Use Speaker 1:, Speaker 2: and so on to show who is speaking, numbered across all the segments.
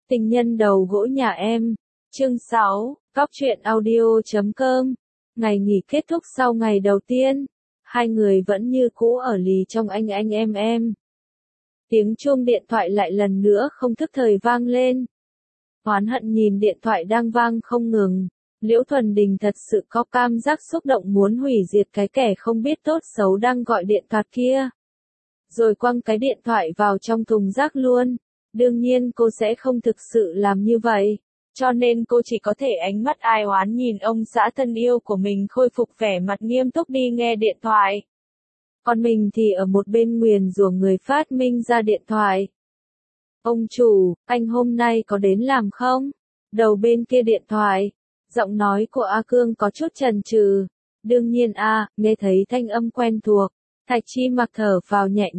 Speaker 1: Tình nhân đầu gỗ nhà em. Chương 6, Cóc truyện audio.com. Ngày nghỉ kết thúc sau ngày đầu tiên. Hai người vẫn như cũ ở lì trong anh em. Tiếng chuông điện thoại lại lần nữa không thức thời vang lên. Oán hận nhìn điện thoại đang vang không ngừng. Liễu Thuần Đình thật sự có cảm giác xúc động muốn hủy diệt cái kẻ không biết tốt xấu đang gọi điện thoại kia. Rồi quăng cái điện thoại vào trong thùng rác luôn. Đương nhiên cô sẽ không thực sự làm như vậy. Cho nên cô chỉ có thể ánh mắt ai oán nhìn ông xã thân yêu của mình khôi phục vẻ mặt nghiêm túc đi nghe điện thoại. Còn mình thì ở một bên nguyền rủa người phát minh ra điện thoại. Ông chủ, anh hôm nay có đến làm không? Đầu bên kia điện thoại. Giọng nói của A Cương có chút chần chừ. Đương nhiên nghe thấy thanh âm quen thuộc. Thạch Chi Mặc thở vào nhẹ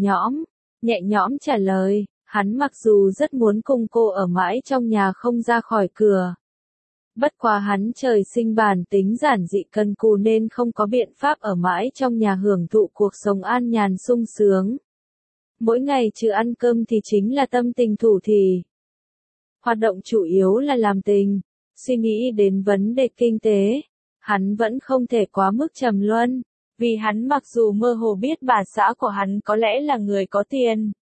Speaker 1: nhõm trả lời. Hắn mặc dù rất muốn cùng cô ở mãi trong nhà không ra khỏi cửa. Bất quá hắn trời sinh bản tính giản dị cần cù nên không có biện pháp ở mãi trong nhà hưởng thụ cuộc sống an nhàn sung sướng. Mỗi ngày trừ ăn cơm thì chính là tâm tình thủ thỉ. Hoạt động chủ yếu là làm tình. Suy nghĩ đến vấn đề kinh tế, hắn vẫn không thể quá mức trầm luân, vì hắn mặc dù mơ hồ biết bà xã của hắn có lẽ là người có tiền.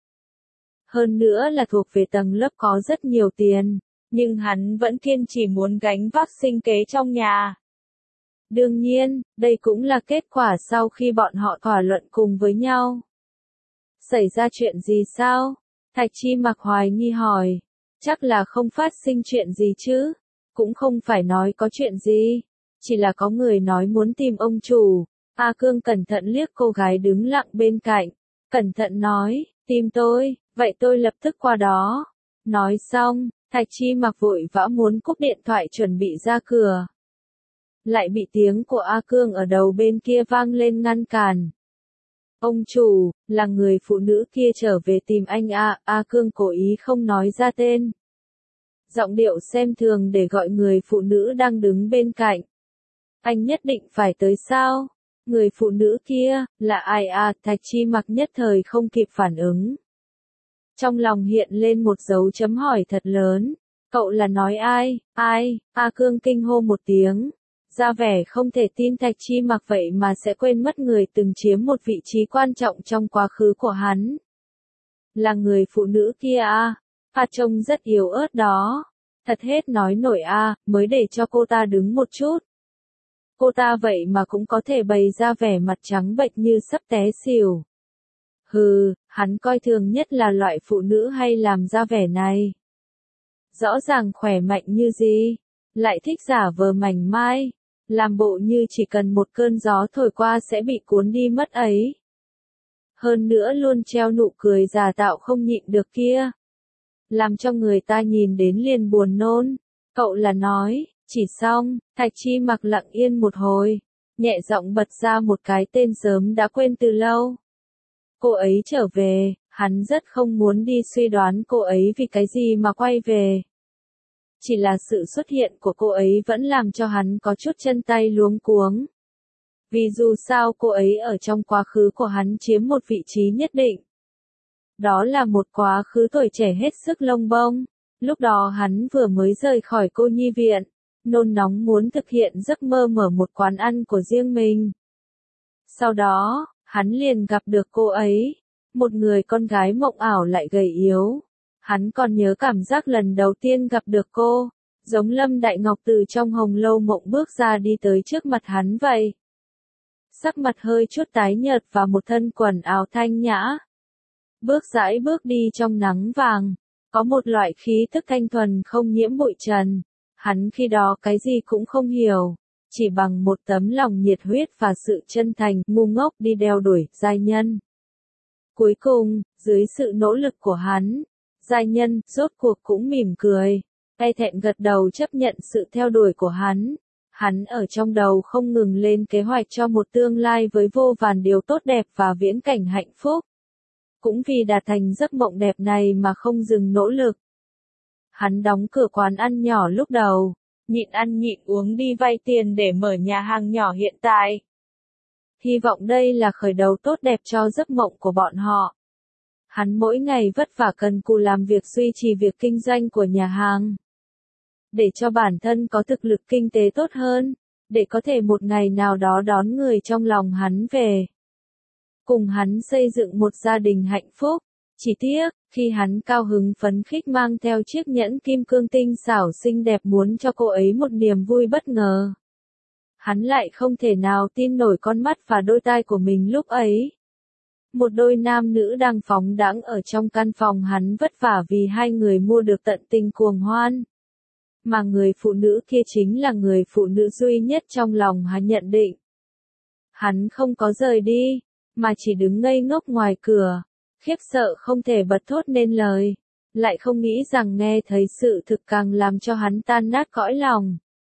Speaker 1: Hơn nữa là thuộc về tầng lớp có rất nhiều tiền, nhưng hắn vẫn kiên trì muốn gánh vác sinh kế trong nhà. Đương nhiên, đây cũng là kết quả sau khi bọn họ thảo luận cùng với nhau. Xảy ra chuyện gì sao? Thạch Chi Mặc hoài nghi hỏi. Chắc là không phát sinh chuyện gì chứ? Cũng không phải nói có chuyện gì. Chỉ là có người nói muốn tìm ông chủ. A Cương cẩn thận liếc cô gái đứng lặng bên cạnh. Cẩn thận nói, tìm tôi, vậy tôi lập tức qua đó. Nói xong, Thạch Chi Mặc vội vã muốn cúp điện thoại chuẩn bị ra cửa. Lại bị tiếng của A Cương ở đầu bên kia vang lên ngăn cản. Ông chủ, là người phụ nữ kia trở về tìm anh A Cương cố ý không nói ra tên. Giọng điệu xem thường để gọi người phụ nữ đang đứng bên cạnh. Anh nhất định phải tới sao? Người phụ nữ kia, là ai Thạch Chi Mặc nhất thời không kịp phản ứng. Trong lòng hiện lên một dấu chấm hỏi thật lớn. Cậu là nói ai? A Cương kinh hô một tiếng. Ra vẻ không thể tin Thạch Chi Mặc vậy mà sẽ quên mất người từng chiếm một vị trí quan trọng trong quá khứ của hắn. Là người phụ nữ kia trông rất yếu ớt đó. Thật hết nói nổi mới để cho cô ta đứng một chút. Cô ta vậy mà cũng có thể bày ra vẻ mặt trắng bệch như sắp té xỉu. Hừ, hắn coi thường nhất là loại phụ nữ hay làm ra vẻ này. Rõ ràng khỏe mạnh như gì, lại thích giả vờ mảnh mai, làm bộ như chỉ cần một cơn gió thổi qua sẽ bị cuốn đi mất ấy. Hơn nữa luôn treo nụ cười giả tạo không nhịn được kia. Làm cho người ta nhìn đến liền buồn nôn. Cậu là nói, chỉ xong, Thạch Chi Mặc lặng yên một hồi, nhẹ giọng bật ra một cái tên sớm đã quên từ lâu. Cô ấy trở về, hắn rất không muốn đi suy đoán cô ấy vì cái gì mà quay về. Chỉ là sự xuất hiện của cô ấy vẫn làm cho hắn có chút chân tay luống cuống. Vì dù sao cô ấy ở trong quá khứ của hắn chiếm một vị trí nhất định. Đó là một quá khứ tuổi trẻ hết sức lông bông. Lúc đó hắn vừa mới rời khỏi cô nhi viện, nôn nóng muốn thực hiện giấc mơ mở một quán ăn của riêng mình. Sau đó, hắn liền gặp được cô ấy, một người con gái mộng ảo lại gầy yếu. Hắn còn nhớ cảm giác lần đầu tiên gặp được cô, giống Lâm Đại Ngọc từ trong Hồng Lâu Mộng bước ra đi tới trước mặt hắn vậy. Sắc mặt hơi chút tái nhợt và một thân quần áo thanh nhã. Bước rãi bước đi trong nắng vàng, có một loại khí tức thanh thuần không nhiễm bụi trần. Hắn khi đó cái gì cũng không hiểu, chỉ bằng một tấm lòng nhiệt huyết và sự chân thành ngu ngốc đi đeo đuổi giai nhân. Cuối cùng, dưới sự nỗ lực của hắn, giai nhân rốt cuộc cũng mỉm cười, e thẹn gật đầu chấp nhận sự theo đuổi của hắn. Hắn ở trong đầu không ngừng lên kế hoạch cho một tương lai với vô vàn điều tốt đẹp và viễn cảnh hạnh phúc. Cũng vì đạt thành giấc mộng đẹp này mà không dừng nỗ lực. Hắn đóng cửa quán ăn nhỏ lúc đầu, nhịn ăn nhịn uống đi vay tiền để mở nhà hàng nhỏ hiện tại. Hy vọng đây là khởi đầu tốt đẹp cho giấc mộng của bọn họ. Hắn mỗi ngày vất vả cần cù làm việc duy trì việc kinh doanh của nhà hàng. Để cho bản thân có thực lực kinh tế tốt hơn, để có thể một ngày nào đó đón người trong lòng hắn về. Cùng hắn xây dựng một gia đình hạnh phúc. Chỉ tiếc, khi hắn cao hứng phấn khích mang theo chiếc nhẫn kim cương tinh xảo xinh đẹp muốn cho cô ấy một niềm vui bất ngờ. Hắn lại không thể nào tin nổi con mắt và đôi tai của mình lúc ấy. Một đôi nam nữ đang phóng đãng ở trong căn phòng hắn vất vả vì hai người mua được tận tình cuồng hoan. Mà người phụ nữ kia chính là người phụ nữ duy nhất trong lòng hắn nhận định. Hắn không có rời đi, mà chỉ đứng ngây ngốc ngoài cửa, khiếp sợ không thể bật thốt nên lời, lại không nghĩ rằng nghe thấy sự thực càng làm cho hắn tan nát cõi lòng.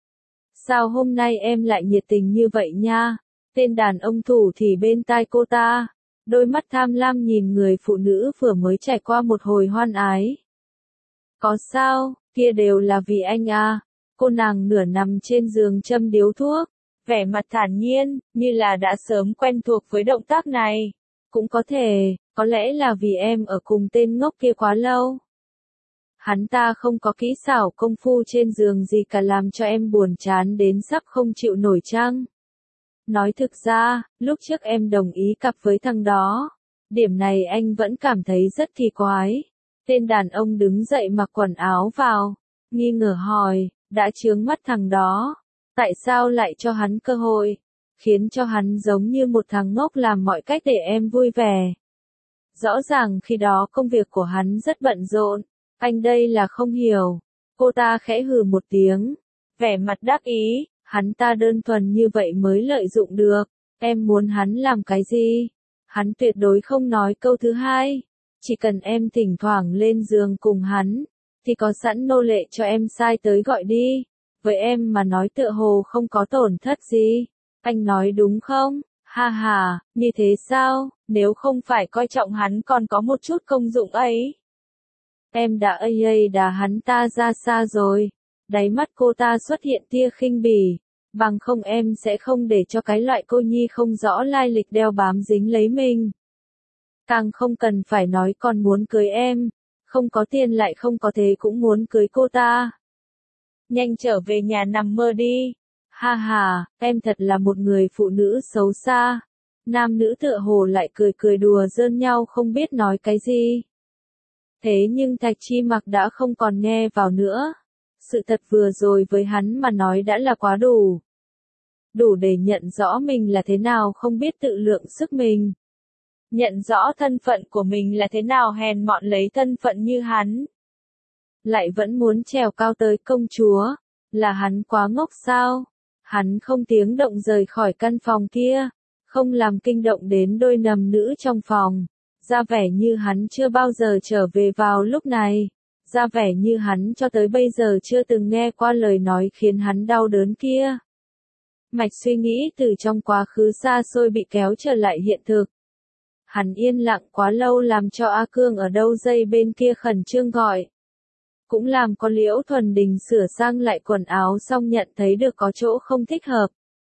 Speaker 1: Sao hôm nay em lại nhiệt tình như vậy nha? Tên đàn ông thủ thì bên tai cô ta, đôi mắt tham lam nhìn người phụ nữ vừa mới trải qua một hồi hoan ái. Có sao, kia đều là vì anh à. Cô nàng nửa nằm trên giường châm điếu thuốc, vẻ mặt thản nhiên, như là đã sớm quen thuộc với động tác này. Cũng có thể, có lẽ là vì em ở cùng tên ngốc kia quá lâu. Hắn ta không có kỹ xảo công phu trên giường gì cả làm cho em buồn chán đến sắp không chịu nổi chăng? Nói thực ra, lúc trước em đồng ý cặp với thằng đó. Điểm này anh vẫn cảm thấy rất kỳ quái. Tên đàn ông đứng dậy mặc quần áo vào, nghi ngờ hỏi, đã chướng mắt thằng đó. Tại sao lại cho hắn cơ hội? Khiến cho hắn giống như một thằng ngốc làm mọi cách để em vui vẻ. Rõ ràng khi đó công việc của hắn rất bận rộn, anh đây là không hiểu. Cô ta khẽ hừ một tiếng, vẻ mặt đắc ý, hắn ta đơn thuần như vậy mới lợi dụng được, em muốn hắn làm cái gì? Hắn tuyệt đối không nói câu thứ hai, chỉ cần em thỉnh thoảng lên giường cùng hắn, thì có sẵn nô lệ cho em sai tới gọi đi, với em mà nói tựa hồ không có tổn thất gì. Anh nói đúng không? Ha ha, như thế sao, nếu không phải coi trọng hắn còn có một chút công dụng ấy. Em đã đá hắn ta ra xa rồi. Đáy mắt cô ta xuất hiện tia khinh bỉ. Bằng không em sẽ không để cho cái loại cô nhi không rõ lai lịch đeo bám dính lấy mình. Càng không cần phải nói còn muốn cưới em. Không có tiền lại không có thế cũng muốn cưới cô ta. Nhanh trở về nhà nằm mơ đi. Ha ha, em thật là một người phụ nữ xấu xa. Nam nữ tựa hồ lại cười cười đùa giỡn nhau không biết nói cái gì. Thế nhưng Thạch Chi Mặc đã không còn nghe vào nữa. Sự thật vừa rồi với hắn mà nói đã là quá đủ. Đủ để nhận rõ mình là thế nào không biết tự lượng sức mình. Nhận rõ thân phận của mình là thế nào hèn mọn lấy thân phận như hắn. Lại vẫn muốn trèo cao tới công chúa. Là hắn quá ngốc sao? Hắn không tiếng động rời khỏi căn phòng kia. Không làm kinh động đến đôi nằm nữ trong phòng. Ra vẻ như hắn chưa bao giờ trở về vào lúc này. Ra vẻ như hắn cho tới bây giờ chưa từng nghe qua lời nói khiến hắn đau đớn kia. Mạch suy nghĩ từ trong quá khứ xa xôi bị kéo trở lại hiện thực. Hắn yên lặng quá lâu làm cho A Cương ở đâu dây bên kia khẩn trương gọi. Cũng làm có Liễu Thuần Đình sửa sang lại quần áo xong nhận thấy được có chỗ không thích hợp.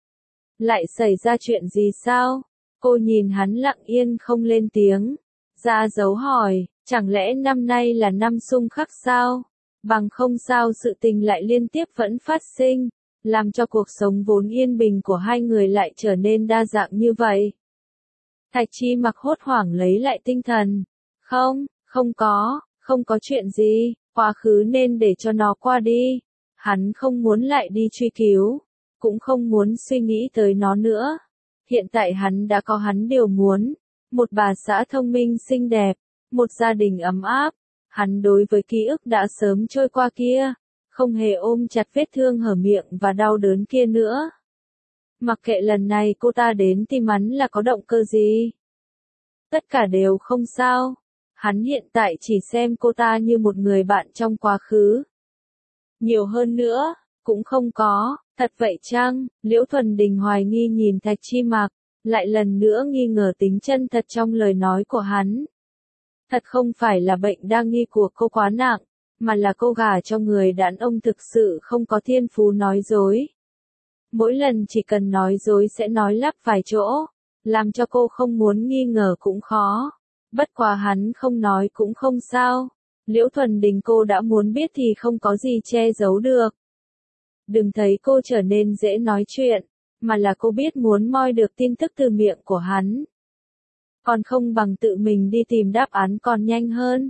Speaker 1: Lại xảy ra chuyện gì sao? Cô nhìn hắn lặng yên không lên tiếng. Ra dấu hỏi, chẳng lẽ năm nay là năm xung khắc sao? Bằng không sao sự tình lại liên tiếp vẫn phát sinh, làm cho cuộc sống vốn yên bình của hai người lại trở nên đa dạng như vậy. Thạch Chi Mặc hốt hoảng lấy lại tinh thần. Không có chuyện gì, quá khứ nên để cho nó qua đi. Hắn không muốn lại đi truy cứu, cũng không muốn suy nghĩ tới nó nữa. Hiện tại hắn đã có hắn điều muốn. Một bà xã thông minh xinh đẹp, một gia đình ấm áp. Hắn đối với ký ức đã sớm trôi qua kia, không hề ôm chặt vết thương hở miệng và đau đớn kia nữa. Mặc kệ lần này cô ta đến tìm hắn là có động cơ gì. Tất cả đều không sao. Hắn hiện tại chỉ xem cô ta như một người bạn trong quá khứ. Nhiều hơn nữa, cũng không có, thật vậy chăng? Liễu Thuần Đình hoài nghi nhìn Thạch Chi Mặc, lại lần nữa nghi ngờ tính chân thật trong lời nói của hắn. Thật không phải là bệnh đa nghi của cô quá nặng, mà là cô gả cho người đàn ông thực sự không có thiên phú nói dối. Mỗi lần chỉ cần nói dối sẽ nói lắp vài chỗ, làm cho cô không muốn nghi ngờ cũng khó. Bất quá hắn không nói cũng không sao. Liễu Thuần Đình cô đã muốn biết thì không có gì che giấu được. Đừng thấy cô trở nên dễ nói chuyện, mà là cô biết muốn moi được tin tức từ miệng của hắn. Còn không bằng tự mình đi tìm đáp án còn nhanh hơn.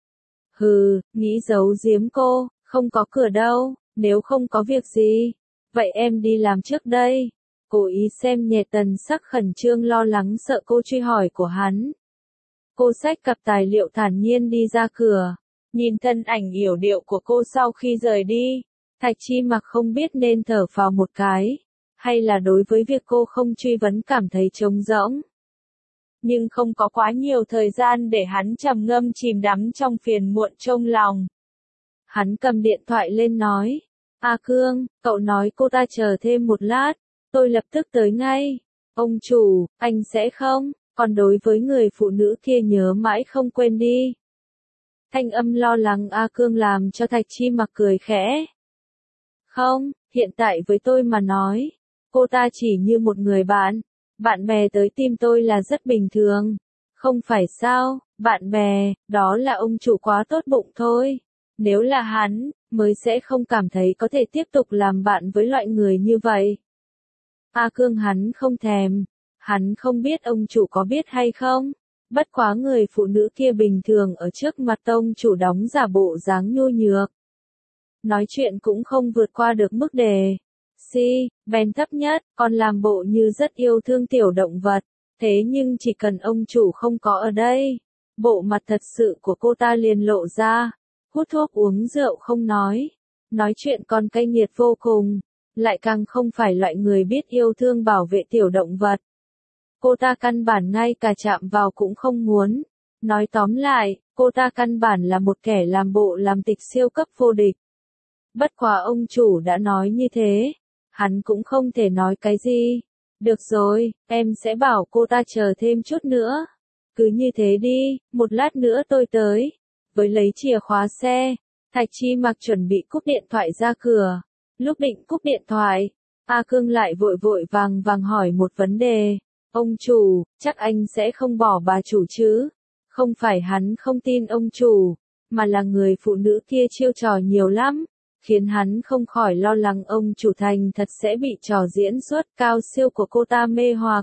Speaker 1: Hừ, nghĩ giấu giếm cô, không có cửa đâu, nếu không có việc gì, vậy em đi làm trước đây. Cố ý xem nhẹ Tần Sắc khẩn trương lo lắng sợ cô truy hỏi của hắn. Cô xách cặp tài liệu thản nhiên đi ra cửa, nhìn thân ảnh yểu điệu của cô sau khi rời đi, Thạch Chi Mặc không biết nên thở phào một cái, hay là đối với việc cô không truy vấn cảm thấy trống rỗng. Nhưng không có quá nhiều thời gian để hắn trầm ngâm chìm đắm trong phiền muộn trong lòng. Hắn cầm điện thoại lên nói, A Cương, cậu nói cô ta chờ thêm một lát, tôi lập tức tới ngay. Ông chủ, anh sẽ không, còn đối với người phụ nữ kia nhớ mãi không quên đi. Thanh âm lo lắng A Cương làm cho Thạch Chi Mặc cười khẽ. Không, hiện tại với tôi mà nói, cô ta chỉ như một người bạn. Bạn bè tới tìm tôi là rất bình thường. Không phải sao, bạn bè, đó là ông chủ quá tốt bụng thôi. Nếu là hắn, mới sẽ không cảm thấy có thể tiếp tục làm bạn với loại người như vậy. A Cương hắn không thèm. Hắn không biết ông chủ có biết hay không. Bất quá người phụ nữ kia bình thường ở trước mặt ông chủ đóng giả bộ dáng nhu nhược. Nói chuyện cũng không vượt qua được mức đề. Bèn thấp nhất, còn làm bộ như rất yêu thương tiểu động vật. Thế nhưng chỉ cần ông chủ không có ở đây, bộ mặt thật sự của cô ta liền lộ ra. Hút thuốc uống rượu không nói chuyện còn cay nghiệt vô cùng, lại càng không phải loại người biết yêu thương bảo vệ tiểu động vật. Cô ta căn bản ngay cả chạm vào cũng không muốn. Nói tóm lại, cô ta căn bản là một kẻ làm bộ làm tịch siêu cấp vô địch. Bất quá ông chủ đã nói như thế, hắn cũng không thể nói cái gì. Được rồi, em sẽ bảo cô ta chờ thêm chút nữa. Cứ như thế đi, một lát nữa tôi tới. Với lấy chìa khóa xe, Thạch Chi Mặc chuẩn bị cúp điện thoại ra cửa. Lúc định cúp điện thoại, A Cương lại vội vội vàng hỏi một vấn đề. Ông chủ, chắc anh sẽ không bỏ bà chủ chứ? Không phải hắn không tin ông chủ, mà là người phụ nữ kia chiêu trò nhiều lắm, khiến hắn không khỏi lo lắng ông chủ thành thật sẽ bị trò diễn xuất cao siêu của cô ta mê hoặc.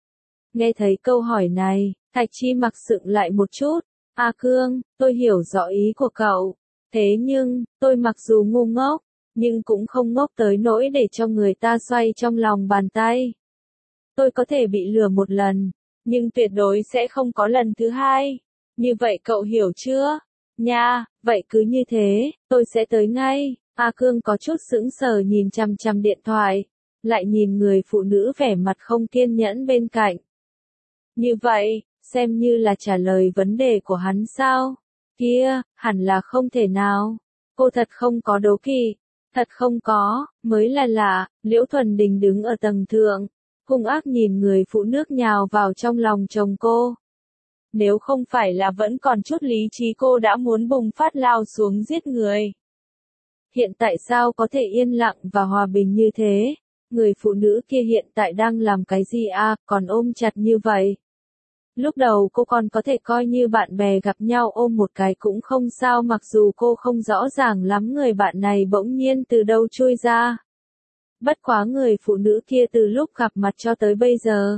Speaker 1: Nghe thấy câu hỏi này, Thạch Chi Mặc sững lại một chút. A Cương, tôi hiểu rõ ý của cậu. Thế nhưng, tôi mặc dù ngu ngốc, nhưng cũng không ngốc tới nỗi để cho người ta xoay trong lòng bàn tay. Tôi có thể bị lừa một lần, nhưng tuyệt đối sẽ không có lần thứ hai. Như vậy cậu hiểu chưa? Nha, vậy cứ như thế, tôi sẽ tới ngay. A Cương có chút sững sờ nhìn chằm chằm điện thoại, lại nhìn người phụ nữ vẻ mặt không kiên nhẫn bên cạnh. Như vậy, xem như là trả lời vấn đề của hắn sao? Kia, hẳn là không thể nào. Cô thật không có đố kỵ. Thật không có, mới là lạ. Liễu Thuần Đình đứng ở tầng thượng, hung ác nhìn người phụ nữ nhào vào trong lòng chồng cô. Nếu không phải là vẫn còn chút lý trí cô đã muốn bùng phát lao xuống giết người. Hiện tại sao có thể yên lặng và hòa bình như thế? Người phụ nữ kia hiện tại đang làm cái gì à, còn ôm chặt như vậy? Lúc đầu cô còn có thể coi như bạn bè gặp nhau ôm một cái cũng không sao, mặc dù cô không rõ ràng lắm người bạn này bỗng nhiên từ đâu chui ra. Bất quá người phụ nữ kia từ lúc gặp mặt cho tới bây giờ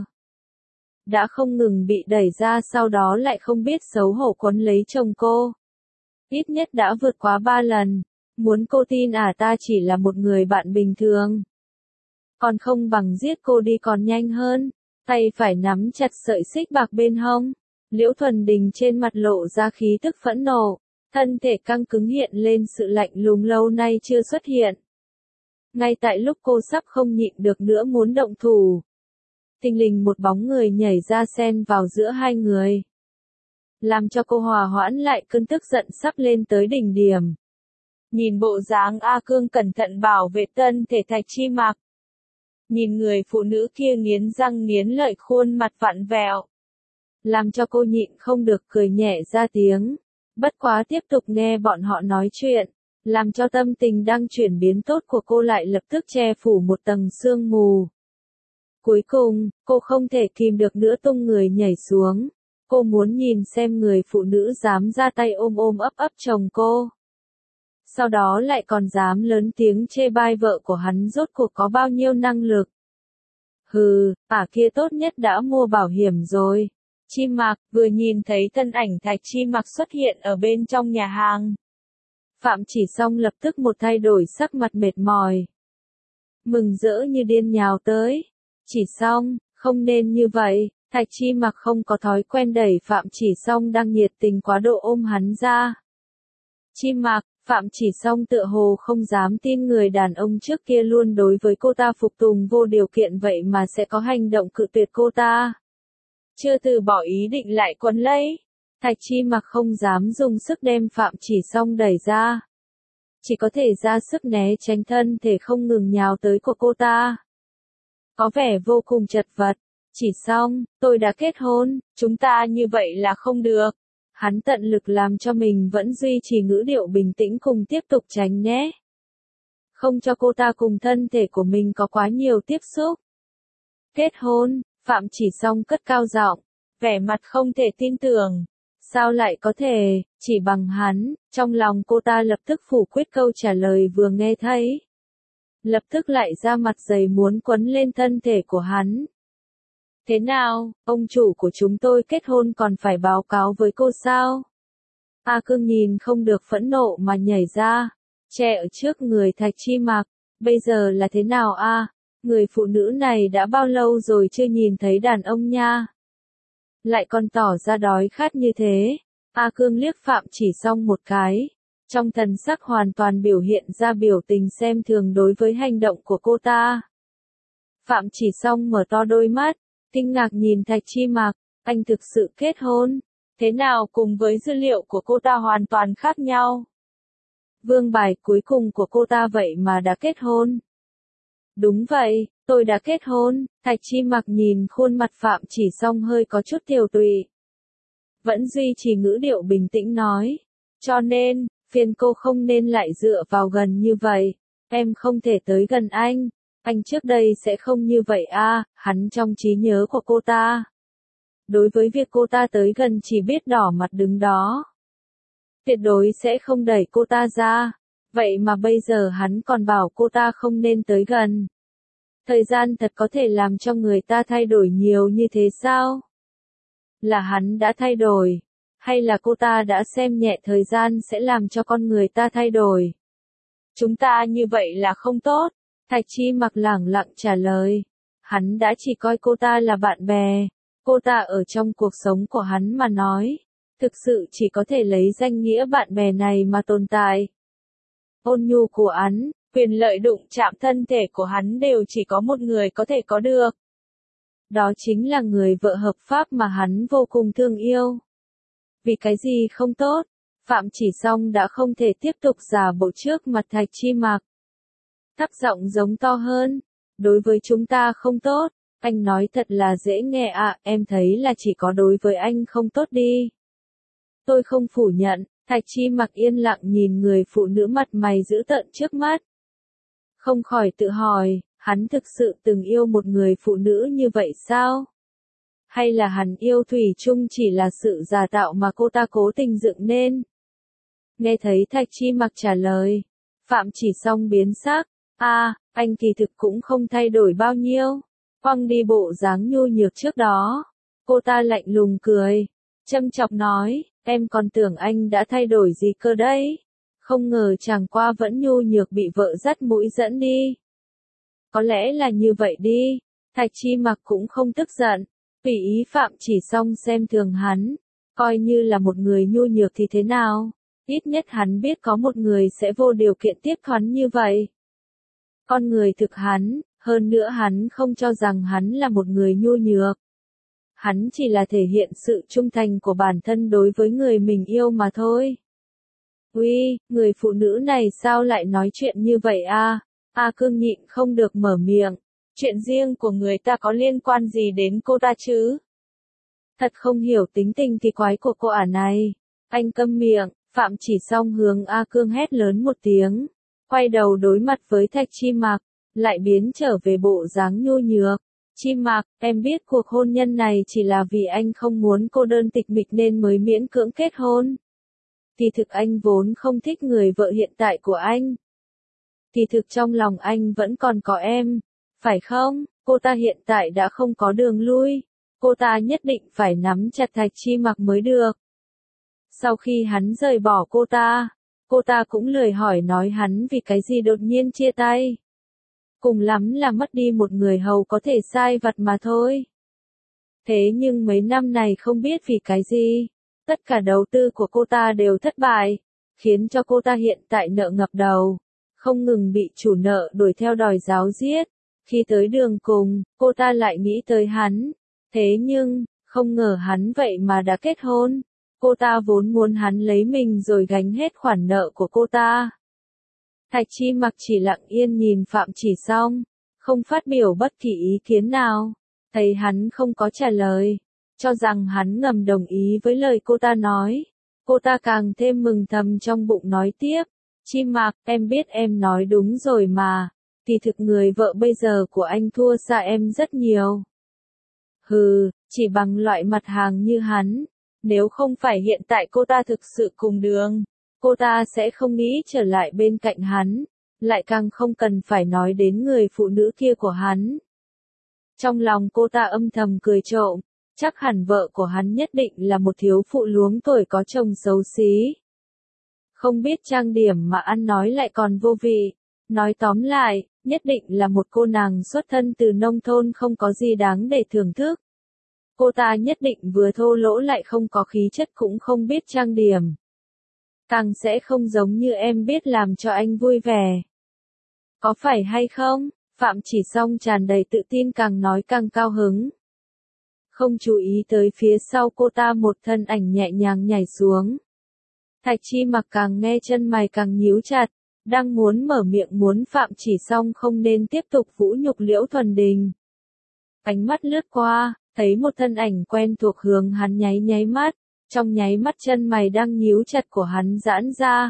Speaker 1: đã không ngừng bị đẩy ra, sau đó lại không biết xấu hổ quấn lấy chồng cô. Ít nhất đã vượt quá 3 lần. Muốn cô tin ta chỉ là một người bạn bình thường, còn không bằng giết cô đi còn nhanh hơn. Tay phải nắm chặt sợi xích bạc bên hông. Liễu Thuần Đình trên mặt lộ ra khí tức phẫn nộ, thân thể căng cứng hiện lên sự lạnh lùng lâu nay chưa xuất hiện. Ngay tại lúc cô sắp không nhịn được nữa muốn động thủ, thình lình một bóng người nhảy ra xen vào giữa hai người, làm cho cô hòa hoãn lại cơn tức giận sắp lên tới đỉnh điểm. Nhìn bộ dáng A Cương cẩn thận bảo vệ thân thể Thạch Chi Mặc, nhìn người phụ nữ kia nghiến răng nghiến lợi khuôn mặt vặn vẹo, làm cho cô nhịn không được cười nhẹ ra tiếng. Bất quá tiếp tục nghe bọn họ nói chuyện, làm cho tâm tình đang chuyển biến tốt của cô lại lập tức che phủ một tầng sương mù. Cuối cùng, cô không thể kìm được nữa tung người nhảy xuống, Cô muốn nhìn xem người phụ nữ dám ra tay ôm ôm ấp ấp chồng cô. Sau đó lại còn dám lớn tiếng chê bai vợ của hắn rốt cuộc có bao nhiêu năng lực. Hừ, kia tốt nhất đã mua bảo hiểm rồi. Chi Mạc vừa nhìn thấy thân ảnh Thạch Chi Mạc xuất hiện ở bên trong nhà hàng. Phạm Chỉ Song lập tức một thay đổi sắc mặt mệt mỏi. Mừng rỡ như điên nhào tới. Chỉ Song, không nên như vậy. Thạch Chi Mạc không có thói quen đẩy Phạm Chỉ Song đang nhiệt tình quá độ ôm hắn ra. Chi Mạc, Phạm Chỉ Song tựa hồ không dám tin người đàn ông trước kia luôn đối với cô ta phục tùng vô điều kiện vậy mà sẽ có hành động cự tuyệt cô ta. Chưa từ bỏ ý định lại quấn lấy. Thạch Chi Mạc không dám dùng sức đem Phạm Chỉ Song đẩy ra. Chỉ có thể ra sức né tránh thân thể không ngừng nhào tới của cô ta. Có vẻ vô cùng chật vật. Chỉ Song, tôi đã kết hôn, chúng ta như vậy là không được. Hắn tận lực làm cho mình vẫn duy trì ngữ điệu bình tĩnh cùng tiếp tục tránh né. Không cho cô ta cùng thân thể của mình có quá nhiều tiếp xúc. Kết hôn, Phạm Chỉ Song cất cao giọng, vẻ mặt không thể tin tưởng. Sao lại có thể, chỉ bằng hắn, trong lòng cô ta lập tức phủ quyết câu trả lời vừa nghe thấy. Lập tức lại ra mặt dày muốn quấn lên thân thể của hắn. Thế nào, ông chủ của chúng tôi kết hôn còn phải báo cáo với cô sao? A Cương nhìn không được phẫn nộ mà nhảy ra, che ở trước người Thạch Chi Mạc, bây giờ là thế nào a? Người phụ nữ này đã bao lâu rồi chưa nhìn thấy đàn ông nha? Lại còn tỏ ra đói khát như thế. A Cương liếc Phạm Chỉ Song một cái, trong thần sắc hoàn toàn biểu hiện ra biểu tình xem thường đối với hành động của cô ta. Phạm Chỉ Song mở to đôi mắt, kinh ngạc nhìn Thạch Chi Mạc, anh thực sự kết hôn, thế nào cùng với dữ liệu của cô ta hoàn toàn khác nhau. Vương bài cuối cùng của cô ta vậy mà đã kết hôn. Đúng vậy, tôi đã kết hôn. Thạch Chi Mạc nhìn khuôn mặt Phạm Chỉ Song hơi có chút tiều tụy. Vẫn duy trì ngữ điệu bình tĩnh nói. Cho nên, phiền cô không nên lại dựa vào gần như vậy. Em không thể tới gần anh. Anh trước đây sẽ không như vậy hắn trong trí nhớ của cô ta. Đối với việc cô ta tới gần chỉ biết đỏ mặt đứng đó. Tuyệt đối sẽ không đẩy cô ta ra. Vậy mà bây giờ hắn còn bảo cô ta không nên tới gần. Thời gian thật có thể làm cho người ta thay đổi nhiều như thế sao? Là hắn đã thay đổi, hay là cô ta đã xem nhẹ thời gian sẽ làm cho con người ta thay đổi? Chúng ta như vậy là không tốt. Thạch Chi Mạc lẳng lặng trả lời. Hắn đã chỉ coi cô ta là bạn bè. Cô ta ở trong cuộc sống của hắn mà nói. Thực sự chỉ có thể lấy danh nghĩa bạn bè này mà tồn tại. Ôn nhu của hắn, quyền lợi đụng chạm thân thể của hắn đều chỉ có một người có thể có được. Đó chính là người vợ hợp pháp mà hắn vô cùng thương yêu. Vì cái gì không tốt, Phạm Chỉ Song đã không thể tiếp tục giả bộ trước mặt Thạch Chi Mạc. Thấp giọng giống to hơn, đối với chúng ta không tốt, anh nói thật là dễ nghe em thấy là chỉ có đối với anh không tốt đi. Tôi không phủ nhận. Thạch Chi Mạc yên lặng nhìn người phụ nữ mặt mày dữ tợn trước mắt. Không khỏi tự hỏi, hắn thực sự từng yêu một người phụ nữ như vậy sao? Hay là hắn yêu thủy chung chỉ là sự giả tạo mà cô ta cố tình dựng nên? Nghe thấy Thạch Chi Mạc trả lời, Phạm Chỉ Song biến sắc, anh kỳ thực cũng không thay đổi bao nhiêu. Quăng đi bộ dáng nhu nhược trước đó. Cô ta lạnh lùng cười, châm chọc nói. Em còn tưởng anh đã thay đổi gì cơ đấy. Không ngờ chẳng qua vẫn nhu nhược bị vợ dắt mũi dẫn đi. Có lẽ là như vậy đi. Thạch Chi Mạc cũng không tức giận. Tùy ý Phạm Chỉ Song xem thường hắn. Coi như là một người nhu nhược thì thế nào. Ít nhất hắn biết có một người sẽ vô điều kiện tiếp hắn như vậy. Con người thực hắn, hơn nữa hắn không cho rằng hắn là một người nhu nhược. Hắn chỉ là thể hiện sự trung thành của bản thân đối với người mình yêu mà thôi. Uy, người phụ nữ này sao lại nói chuyện như vậy A Cương nhịn không được mở miệng. Chuyện riêng của người ta có liên quan gì đến cô ta chứ? Thật không hiểu tính tình kỳ quái của cô ả này. Anh câm miệng, Phạm Chỉ Song hướng A Cương hét lớn một tiếng. Quay đầu đối mặt với Thạch Chi Mạc, lại biến trở về bộ dáng nhu nhược. Chi Mạc, em biết cuộc hôn nhân này chỉ là vì anh không muốn cô đơn tịch mịch nên mới miễn cưỡng kết hôn. Kỳ thực anh vốn không thích người vợ hiện tại của anh. Kỳ thực trong lòng anh vẫn còn có em, phải không? Cô ta hiện tại đã không có đường lui. Cô ta nhất định phải nắm chặt Thạch Chi Mặc mới được. Sau khi hắn rời bỏ cô ta cũng lười hỏi nói hắn vì cái gì đột nhiên chia tay. Cùng lắm là mất đi một người hầu có thể sai vặt mà thôi. Thế nhưng mấy năm này không biết vì cái gì, tất cả đầu tư của cô ta đều thất bại, khiến cho cô ta hiện tại nợ ngập đầu, không ngừng bị chủ nợ đuổi theo đòi giáo giết. Khi tới đường cùng, cô ta lại nghĩ tới hắn. Thế nhưng, không ngờ hắn vậy mà đã kết hôn. Cô ta vốn muốn hắn lấy mình rồi gánh hết khoản nợ của cô ta. Thạch Chi Mặc chỉ lặng yên nhìn Phạm Chỉ Song, không phát biểu bất kỳ ý kiến nào. Thấy hắn không có trả lời, cho rằng hắn ngầm đồng ý với lời cô ta nói. Cô ta càng thêm mừng thầm trong bụng nói tiếp. Chi Mặc, em biết em nói đúng rồi mà. Kỳ thực người vợ bây giờ của anh thua xa em rất nhiều. Hừ, chỉ bằng loại mặt hàng như hắn. Nếu không phải hiện tại cô ta thực sự cùng đường, cô ta sẽ không nghĩ trở lại bên cạnh hắn, lại càng không cần phải nói đến người phụ nữ kia của hắn. Trong lòng cô ta âm thầm cười trộm, chắc hẳn vợ của hắn nhất định là một thiếu phụ luống tuổi có chồng xấu xí. Không biết trang điểm mà ăn nói lại còn vô vị. Nói tóm lại, nhất định là một cô nàng xuất thân từ nông thôn không có gì đáng để thưởng thức. Cô ta nhất định vừa thô lỗ lại không có khí chất cũng không biết trang điểm. Càng sẽ không giống như em biết làm cho anh vui vẻ. Có phải hay không? Phạm Chỉ Song tràn đầy tự tin càng nói càng cao hứng. Không chú ý tới phía sau cô ta một thân ảnh nhẹ nhàng nhảy xuống. Thạch Chi Mặc càng nghe chân mày càng nhíu chặt, đang muốn mở miệng muốn Phạm Chỉ Song không nên tiếp tục vũ nhục Liễu Thuần Đình. Ánh mắt lướt qua, thấy một thân ảnh quen thuộc hướng hắn nháy nháy mắt, trong nháy mắt chân mày đang nhíu chặt của hắn giãn ra.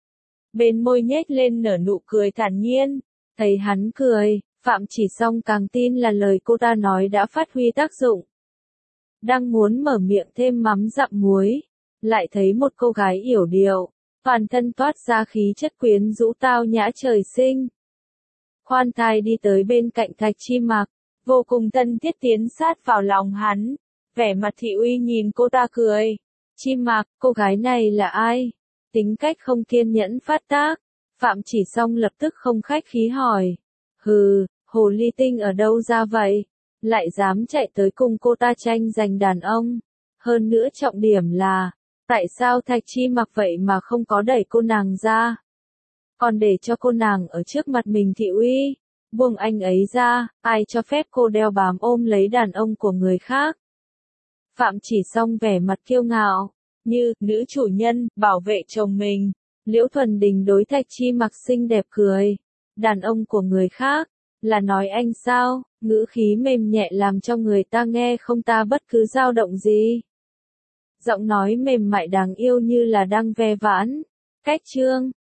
Speaker 1: Bên môi nhếch lên nở nụ cười thản nhiên, thấy hắn cười, Phạm Chỉ Song càng tin là lời cô ta nói đã phát huy tác dụng. Đang muốn mở miệng thêm mắm dặm muối, lại thấy một cô gái yểu điệu, toàn thân toát ra khí chất quyến rũ tao nhã trời sinh. Khoan thai đi tới bên cạnh Thạch Chi Mặc, vô cùng thân thiết tiến sát vào lòng hắn, vẻ mặt thị uy nhìn cô ta cười. Chi Mặc, cô gái này là ai? Tính cách không kiên nhẫn phát tác, Phạm Chỉ Song lập tức không khách khí hỏi. Hừ, hồ ly tinh ở đâu ra vậy? Lại dám chạy tới cùng cô ta tranh giành đàn ông. Hơn nữa trọng điểm là, tại sao Thạch Chi Mặc vậy mà không có đẩy cô nàng ra? Còn để cho cô nàng ở trước mặt mình thị uy. Buông anh ấy ra, ai cho phép cô đeo bám ôm lấy đàn ông của người khác? Phạm Chỉ Song vẻ mặt kiêu ngạo, như nữ chủ nhân, bảo vệ chồng mình. Liễu Thuần Đình đối Thạch Chi Mặc xinh đẹp cười. Đàn ông của người khác, là nói anh sao? Ngữ khí mềm nhẹ làm cho người ta nghe không ta bất cứ dao động gì. Giọng nói mềm mại đáng yêu như là đang ve vãn. Cách chương